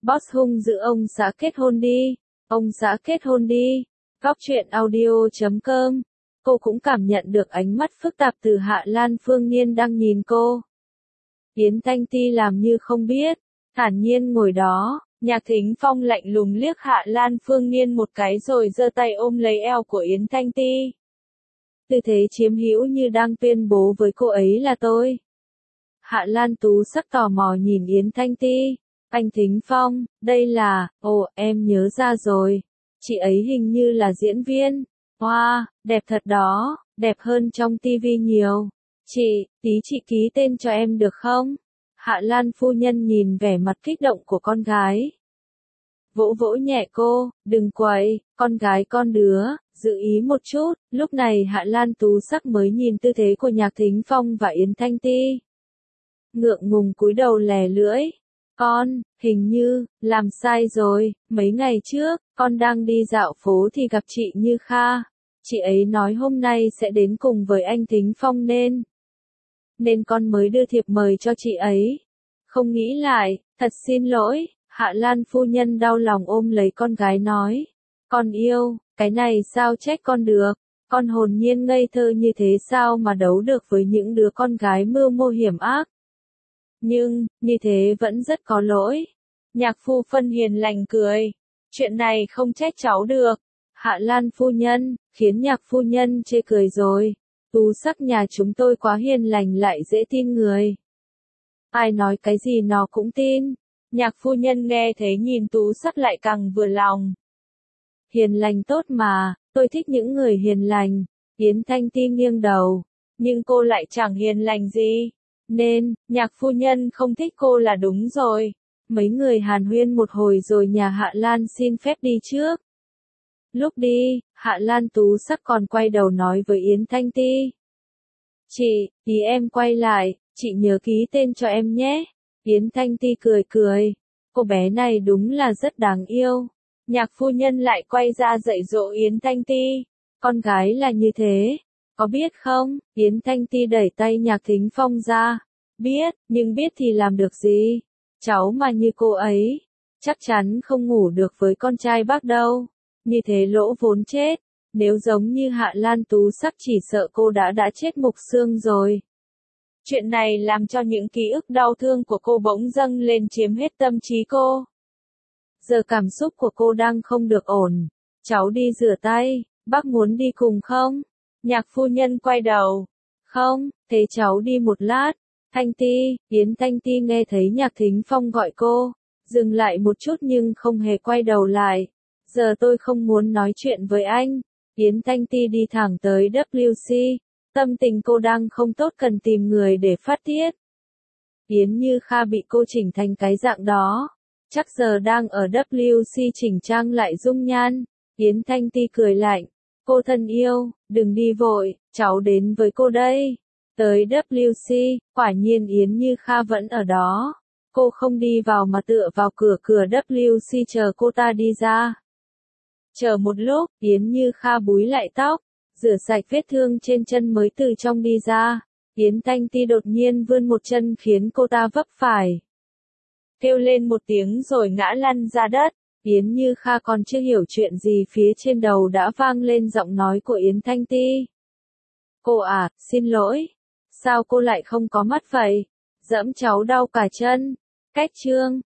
Boss hung dữ ông xã kết hôn đi. Ông xã kết hôn đi. Góc truyện audio.com. Cô cũng cảm nhận được ánh mắt phức tạp từ Hạ Lan Phương Nhiên đang nhìn cô. Yến Thanh Ti làm như không biết, thản nhiên ngồi đó. Nhạc Thính Phong lạnh lùng liếc Hạ Lan Phương Nhiên một cái rồi giơ tay ôm lấy eo của Yến Thanh Ti. Tư thế chiếm hữu như đang tuyên bố với cô ấy là tôi. Hạ Lan Tú sắc tò mò nhìn Yến Thanh Ti. Anh Thính Phong, đây là, em nhớ ra rồi. Chị ấy hình như là diễn viên. Wow, đẹp thật đó, đẹp hơn trong tivi nhiều. Tí chị ký tên cho em được không? Hạ Lan phu nhân nhìn vẻ mặt kích động của con gái. Vỗ vỗ nhẹ cô, đừng quậy, con gái con đứa, giữ ý một chút. Lúc này Hạ Lan Tú sắc mới nhìn tư thế của Nhạc Thính Phong và Yến Thanh Ti. Ngượng ngùng cúi đầu lè lưỡi. Con, hình như, làm sai rồi, mấy ngày trước, con đang đi dạo phố thì gặp chị Như Kha. Chị ấy nói hôm nay sẽ đến cùng với anh Thính Phong nên con mới đưa thiệp mời cho chị ấy. Không nghĩ lại, thật xin lỗi, Hạ Lan phu nhân đau lòng ôm lấy con gái nói. Con yêu, cái này sao trách con được, con hồn nhiên ngây thơ như thế sao mà đấu được với những đứa con gái mưu mô hiểm ác. Nhưng, như thế vẫn rất có lỗi. Nhạc phu phân hiền lành cười. Chuyện này không trách cháu được. Hạ Lan phu nhân, khiến nhạc phu nhân chê cười rồi. Tú sắc nhà chúng tôi quá hiền lành lại dễ tin người. Ai nói cái gì nó cũng tin. Nhạc phu nhân nghe thế nhìn Tú sắc lại càng vừa lòng. Hiền lành tốt mà, tôi thích những người hiền lành. Yến Thanh Ti nghiêng đầu. Nhưng cô lại chẳng hiền lành gì. Nên, nhạc phu nhân không thích cô là đúng rồi. Mấy người hàn huyên một hồi rồi nhà Hạ Lan xin phép đi trước. Lúc đi, Hạ Lan Tú sắc còn quay đầu nói với Yến Thanh Ti. Tí em quay lại, chị nhớ ký tên cho em nhé. Yến Thanh Ti cười cười. Cô bé này đúng là rất đáng yêu. Nhạc phu nhân lại quay ra dạy dỗ Yến Thanh Ti. Con gái là như thế. Có biết không? Yến Thanh Ti đẩy tay Nhạc Thính Phong ra. Biết, nhưng biết thì làm được gì? Cháu mà như cô ấy, chắc chắn không ngủ được với con trai bác đâu. Như thế lỗ vốn chết. Nếu giống như Hạ Lan Tú sắc chỉ sợ cô đã chết mục xương rồi. Chuyện này làm cho những ký ức đau thương của cô bỗng dâng lên chiếm hết tâm trí cô. Giờ cảm xúc của cô đang không được ổn. Cháu đi rửa tay, bác muốn đi cùng không? Nhạc phu nhân quay đầu. Không, thế cháu đi một lát. Thanh Ti, Yến Thanh Ti nghe thấy Nhạc Thính Phong gọi cô. Dừng lại một chút nhưng không hề quay đầu lại. Giờ tôi không muốn nói chuyện với anh. Yến Thanh Ti đi thẳng tới WC. Tâm tình cô đang không tốt cần tìm người để phát tiết. Yến Như Kha bị cô chỉnh thành cái dạng đó. Chắc giờ đang ở WC chỉnh trang lại dung nhan. Yến Thanh Ti cười lạnh. Cô thân yêu, đừng đi vội, cháu đến với cô đây. Tới WC, quả nhiên Yến Như Kha vẫn ở đó. Cô không đi vào mà tựa vào cửa WC chờ cô ta đi ra. Chờ một lúc, Yến Như Kha búi lại tóc, rửa sạch vết thương trên chân mới từ trong đi ra. Yến Thanh Ti đột nhiên vươn một chân khiến cô ta vấp phải. Kêu lên một tiếng rồi ngã lăn ra đất. Yến Như Kha còn chưa hiểu chuyện gì phía trên đầu đã vang lên giọng nói của Yến Thanh Ti. Cô à, xin lỗi. Sao cô lại không có mắt vậy? Giẫm cháu đau cả chân. Cách chương.